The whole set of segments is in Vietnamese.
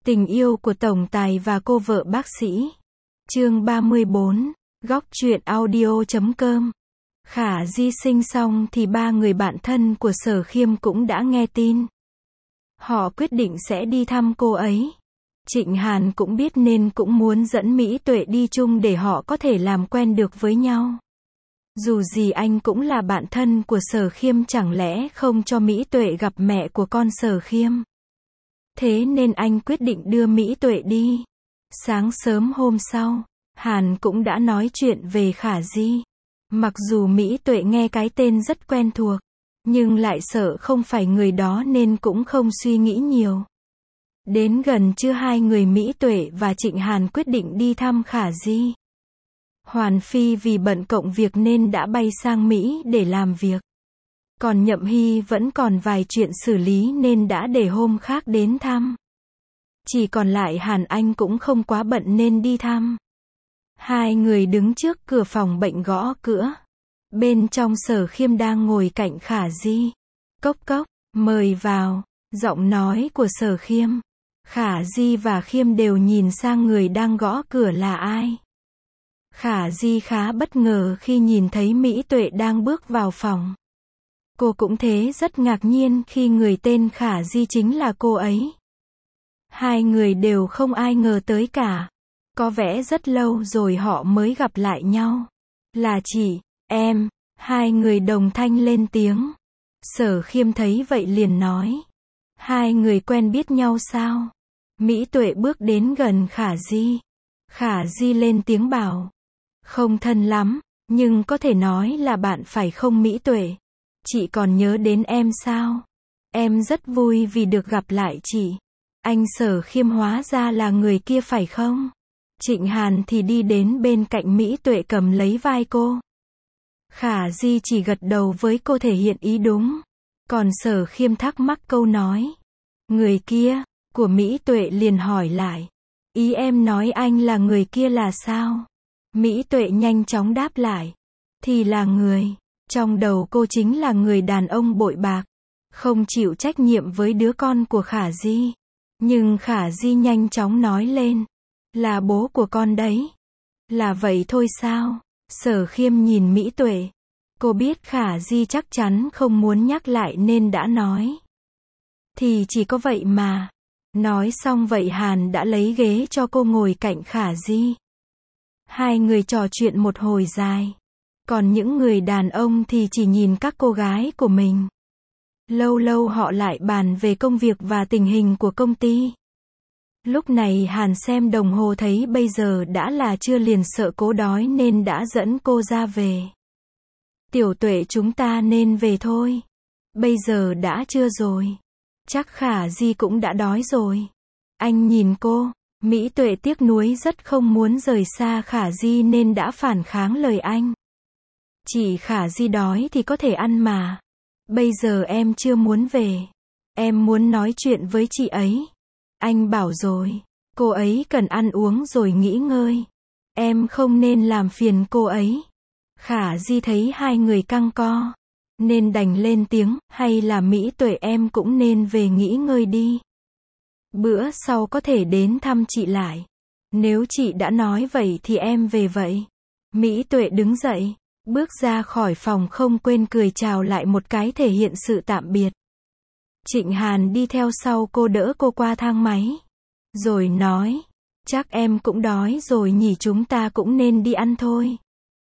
Tình yêu của tổng tài và cô vợ bác sĩ. Chương 34, góc truyện audio.com. Khả Di sinh xong thì ba người bạn thân của Sở Khiêm cũng đã nghe tin. Họ quyết định sẽ đi thăm cô ấy. Trịnh Hàn cũng biết nên cũng muốn dẫn Mỹ Tuệ đi chung để họ có thể làm quen được với nhau. Dù gì anh cũng là bạn thân của Sở Khiêm, chẳng lẽ không cho Mỹ Tuệ gặp mẹ của con Sở Khiêm. Thế nên anh quyết định đưa Mỹ Tuệ đi. Sáng sớm hôm sau, Hàn cũng đã nói chuyện về Khả Di. Mặc dù Mỹ Tuệ nghe cái tên rất quen thuộc, nhưng lại sợ không phải người đó nên cũng không suy nghĩ nhiều. Đến gần trưa hai người Mỹ Tuệ và Trịnh Hàn quyết định đi thăm Khả Di. Hoàn Phi vì bận công việc nên đã bay sang Mỹ để làm việc. Còn Nhậm Hy vẫn còn vài chuyện xử lý nên đã để hôm khác đến thăm. Chỉ còn lại Hàn Anh cũng không quá bận nên đi thăm. Hai người đứng trước cửa phòng bệnh gõ cửa. Bên trong Sở Khiêm đang ngồi cạnh Khả Di. Cốc cốc, mời vào. Giọng nói của Sở Khiêm. Khả Di và Khiêm đều nhìn sang người đang gõ cửa là ai. Khả Di khá bất ngờ khi nhìn thấy Mỹ Tuệ đang bước vào phòng. Cô cũng thế, rất ngạc nhiên khi người tên Khả Di chính là cô ấy. Hai người đều không ai ngờ tới cả. Có vẻ rất lâu rồi họ mới gặp lại nhau. Là chị, em, hai người đồng thanh lên tiếng. Sở Khiêm thấy vậy liền nói. Hai người quen biết nhau sao? Mỹ Tuệ bước đến gần Khả Di. Khả Di lên tiếng bảo. Không thân lắm, nhưng có thể nói là bạn phải không Mỹ Tuệ? Chị còn nhớ đến em sao? Em rất vui vì được gặp lại chị. Anh Sở Khiêm hóa ra là người kia phải không? Trịnh Hàn thì đi đến bên cạnh Mỹ Tuệ cầm lấy vai cô. Khả Di chỉ gật đầu với cô thể hiện ý đúng. Còn Sở Khiêm thắc mắc câu nói. Người kia, của Mỹ Tuệ liền hỏi lại. Ý em nói anh là người kia là sao? Mỹ Tuệ nhanh chóng đáp lại. Thì là người. Trong đầu cô chính là người đàn ông bội bạc. Không chịu trách nhiệm với đứa con của Khả Di. Nhưng Khả Di nhanh chóng nói lên. Là bố của con đấy. Là vậy thôi sao? Sở Khiêm nhìn Mỹ Tuệ. Cô biết Khả Di chắc chắn không muốn nhắc lại nên đã nói. Thì chỉ có vậy mà. Nói xong vậy Hàn đã lấy ghế cho cô ngồi cạnh Khả Di. Hai người trò chuyện một hồi dài. Còn những người đàn ông thì chỉ nhìn các cô gái của mình. Lâu lâu họ lại bàn về công việc và tình hình của công ty. Lúc này Hàn xem đồng hồ thấy bây giờ đã là trưa liền sợ cô đói nên đã dẫn cô ra về. Tiểu Tuệ, chúng ta nên về thôi. Bây giờ đã trưa rồi. Chắc Khả Di cũng đã đói rồi. Anh nhìn cô. Mỹ Tuệ tiếc nuối rất không muốn rời xa Khả Di nên đã phản kháng lời anh. Chị Khả Di đói thì có thể ăn mà. Bây giờ em chưa muốn về. Em muốn nói chuyện với chị ấy. Anh bảo rồi. Cô ấy cần ăn uống rồi nghỉ ngơi. Em không nên làm phiền cô ấy. Khả Di thấy hai người căng co. Nên đành lên tiếng. Hay là Mỹ Tuệ, em cũng nên về nghỉ ngơi đi. Bữa sau có thể đến thăm chị lại. Nếu chị đã nói vậy thì em về vậy. Mỹ Tuệ đứng dậy. Bước ra khỏi phòng không quên cười chào lại một cái thể hiện sự tạm biệt. Trịnh Hàn đi theo sau cô đỡ cô qua thang máy. Rồi nói. Chắc em cũng đói rồi nhỉ, chúng ta cũng nên đi ăn thôi.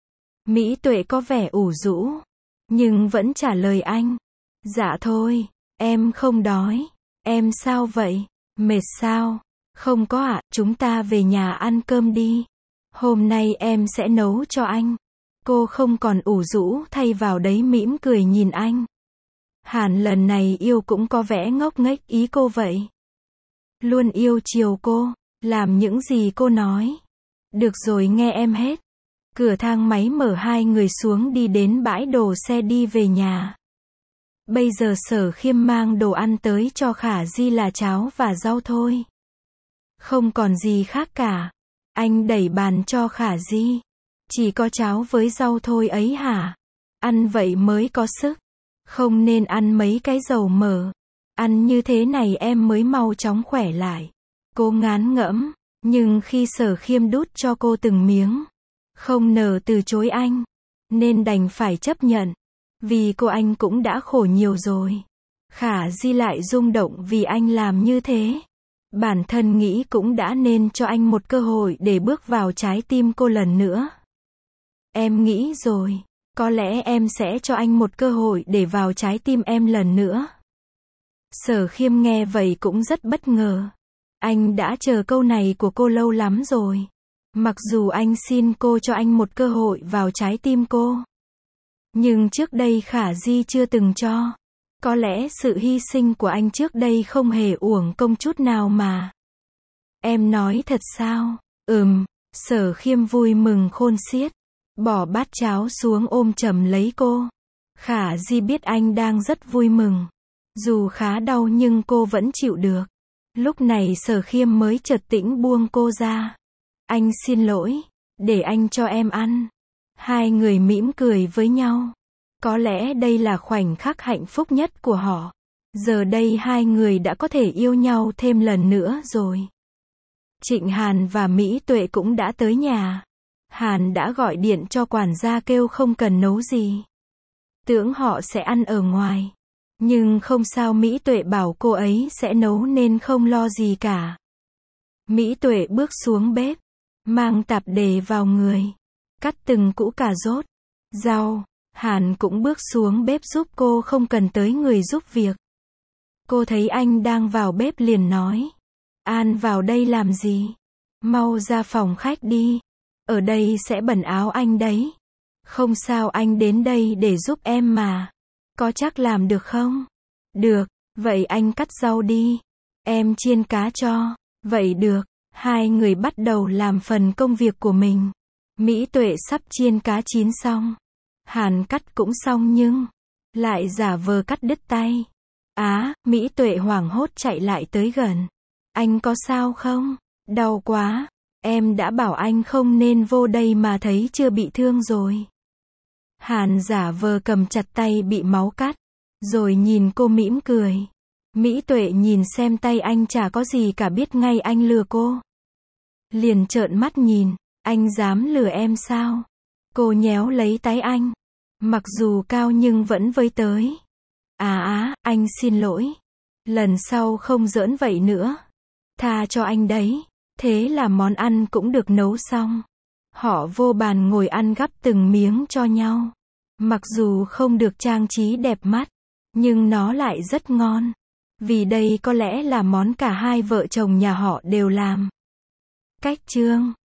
Mỹ Tuệ có vẻ ủ rũ. Nhưng vẫn trả lời anh. Dạ thôi, em không đói. Em sao vậy? Mệt sao? Không có ạ, chúng ta về nhà ăn cơm đi. Hôm nay em sẽ nấu cho anh. Cô không còn ủ rũ, thay vào đấy mỉm cười nhìn anh. Hàn lần này yêu cũng có vẻ ngốc nghếch ý cô vậy. Luôn yêu chiều cô, làm những gì cô nói. Được rồi, nghe em hết. Cửa thang máy mở, hai người xuống đi đến bãi đổ xe đi về nhà. Bây giờ Sở Khiêm mang đồ ăn tới cho Khả Di là cháo và rau thôi. Không còn gì khác cả. Anh đẩy bàn cho Khả Di. Chỉ có cháo với rau thôi ấy hả? Ăn vậy mới có sức. Không nên ăn mấy cái dầu mỡ. Ăn như thế này em mới mau chóng khỏe lại. Cô ngán ngẩm, nhưng khi Sở Khiêm đút cho cô từng miếng, không nỡ từ chối anh, nên đành phải chấp nhận. Vì cô anh cũng đã khổ nhiều rồi. Khả Di lại rung động vì anh làm như thế. Bản thân nghĩ cũng đã nên cho anh một cơ hội để bước vào trái tim cô lần nữa. Em nghĩ rồi, có lẽ em sẽ cho anh một cơ hội để vào trái tim em lần nữa. Sở Khiêm nghe vậy cũng rất bất ngờ. Anh đã chờ câu này của cô lâu lắm rồi. Mặc dù anh xin cô cho anh một cơ hội vào trái tim cô, nhưng trước đây Khả Di chưa từng cho. Có lẽ sự hy sinh của anh trước đây không hề uổng công chút nào mà. Em nói thật sao? Sở Khiêm vui mừng khôn xiết, bỏ bát cháo xuống ôm chầm lấy cô. Khả Di biết anh đang rất vui mừng. Dù khá đau nhưng cô vẫn chịu được. Lúc này Sở Khiêm mới chợt tĩnh buông cô ra. Anh xin lỗi, để anh cho em ăn. Hai người mỉm cười với nhau. Có lẽ đây là khoảnh khắc hạnh phúc nhất của họ. Giờ đây hai người đã có thể yêu nhau thêm lần nữa rồi. Trịnh Hàn và Mỹ Tuệ cũng đã tới nhà. Hàn đã gọi điện cho quản gia kêu không cần nấu gì. Tưởng họ sẽ ăn ở ngoài. Nhưng không sao, Mỹ Tuệ bảo cô ấy sẽ nấu nên không lo gì cả. Mỹ Tuệ bước xuống bếp, mang tạp dề vào người, cắt từng củ cà rốt, rau. Hàn cũng bước xuống bếp giúp cô, không cần tới người giúp việc. Cô thấy anh đang vào bếp liền nói. An vào đây làm gì? Mau ra phòng khách đi. Ở đây sẽ bẩn áo anh đấy. Không sao, anh đến đây để giúp em mà. Có chắc làm được không? Được, vậy anh cắt rau đi. Em chiên cá cho. Vậy được, hai người bắt đầu làm phần công việc của mình. Mỹ Tuệ sắp chiên cá chín xong. Hàn cắt cũng xong nhưng lại giả vờ cắt đứt tay. Mỹ Tuệ hoảng hốt chạy lại tới gần. Anh có sao không? Đau quá. Em đã bảo anh không nên vô đây mà thấy chưa bị thương rồi. Hàn giả vờ cầm chặt tay bị máu cắt, rồi nhìn cô mỉm cười. Mỹ Tuệ nhìn xem tay anh chả có gì cả, biết ngay anh lừa cô. Liền trợn mắt nhìn, anh dám lừa em sao? Cô nhéo lấy tay anh. Mặc dù cao nhưng vẫn với tới. Anh xin lỗi. Lần sau không giỡn vậy nữa. Tha cho anh đấy. Thế là món ăn cũng được nấu xong. Họ vô bàn ngồi ăn gắp từng miếng cho nhau. Mặc dù không được trang trí đẹp mắt, nhưng nó lại rất ngon. Vì đây có lẽ là món cả hai vợ chồng nhà họ đều làm. Cách chương